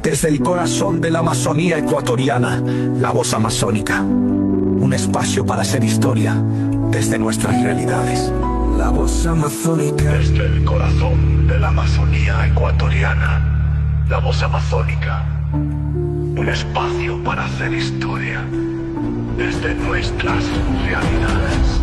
Desde el corazón de la Amazonía ecuatoriana, la voz amazónica. Un espacio para hacer historia desde nuestras realidades. La voz amazónica. Desde el corazón de la Amazonía ecuatoriana, la voz amazónica. Un espacio para hacer historia desde nuestras realidades.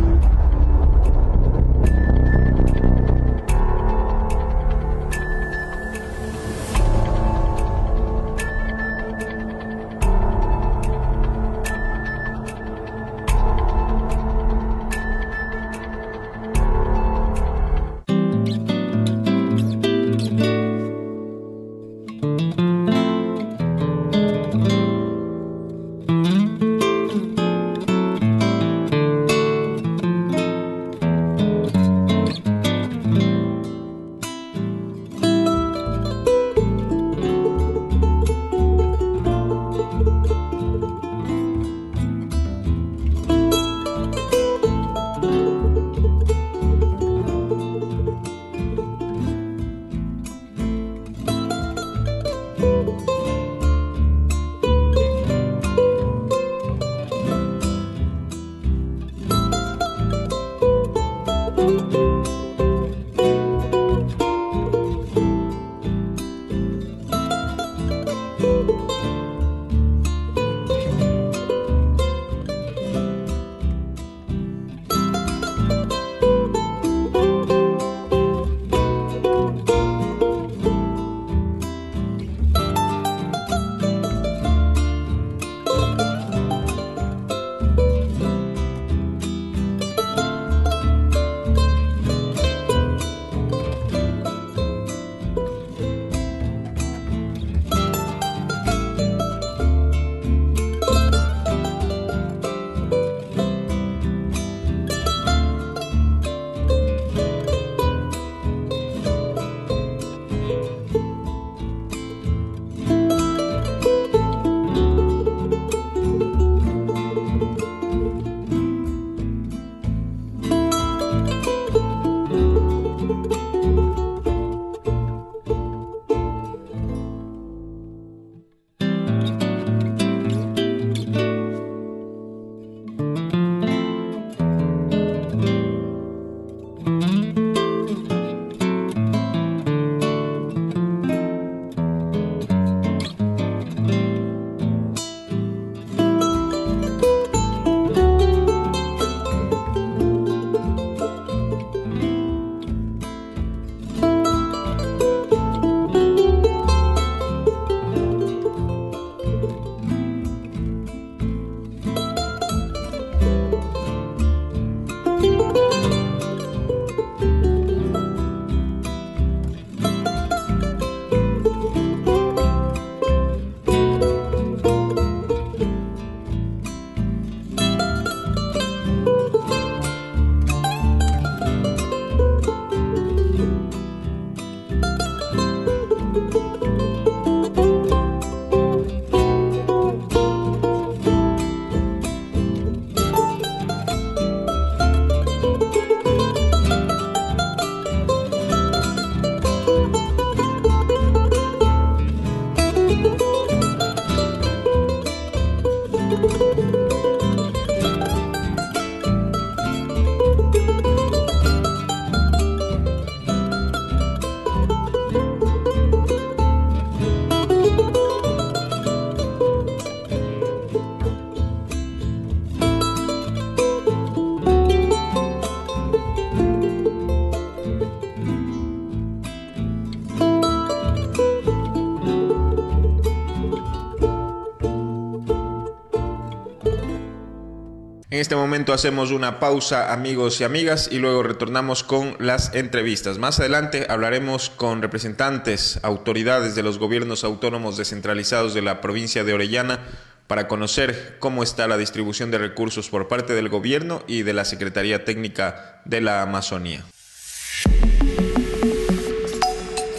En este momento hacemos una pausa, amigos y amigas, y luego retornamos con las entrevistas. Más adelante hablaremos con representantes, autoridades de los gobiernos autónomos descentralizados de la provincia de Orellana para conocer cómo está la distribución de recursos por parte del gobierno y de la Secretaría Técnica de la Amazonía.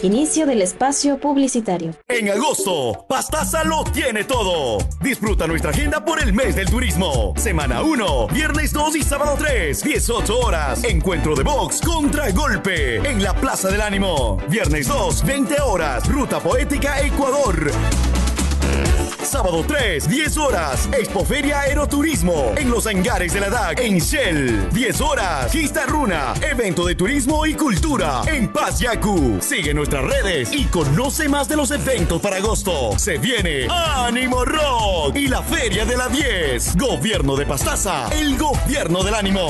Inicio del espacio publicitario. En agosto, Pastaza lo tiene todo. Disfruta nuestra agenda por el mes del turismo. Semana 1, viernes 2 y sábado 3, 18 horas. Encuentro de box contra golpe en la Plaza del Ánimo. Viernes 2, 20 horas. Ruta Poética Ecuador. Sábado 3, 10 horas, Expoferia Aeroturismo, en los hangares de la DAC, en Shell. 10 horas, Gista Runa, evento de turismo y cultura, en Paz Yaku. Sigue nuestras redes y conoce más de los eventos para agosto. Se viene Ánimo Rock y la Feria de la 10. Gobierno de Pastaza, el gobierno del ánimo.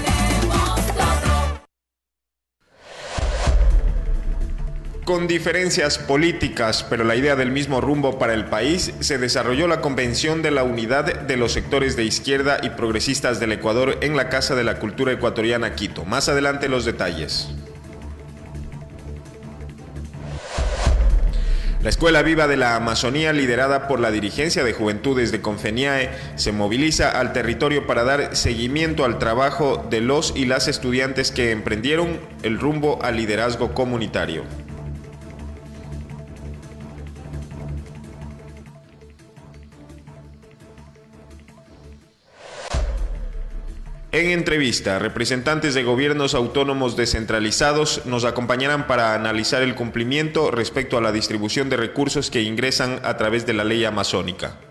Con diferencias políticas, pero la idea del mismo rumbo para el país, se desarrolló la Convención de la Unidad de los Sectores de Izquierda y Progresistas del Ecuador en la Casa de la Cultura Ecuatoriana, Quito. Más adelante los detalles. La Escuela Viva de la Amazonía, liderada por la dirigencia de Juventudes de Confeniae, se moviliza al territorio para dar seguimiento al trabajo de los y las estudiantes que emprendieron el rumbo al liderazgo comunitario. En entrevista, representantes de gobiernos autónomos descentralizados nos acompañarán para analizar el cumplimiento respecto a la distribución de recursos que ingresan a través de la ley amazónica.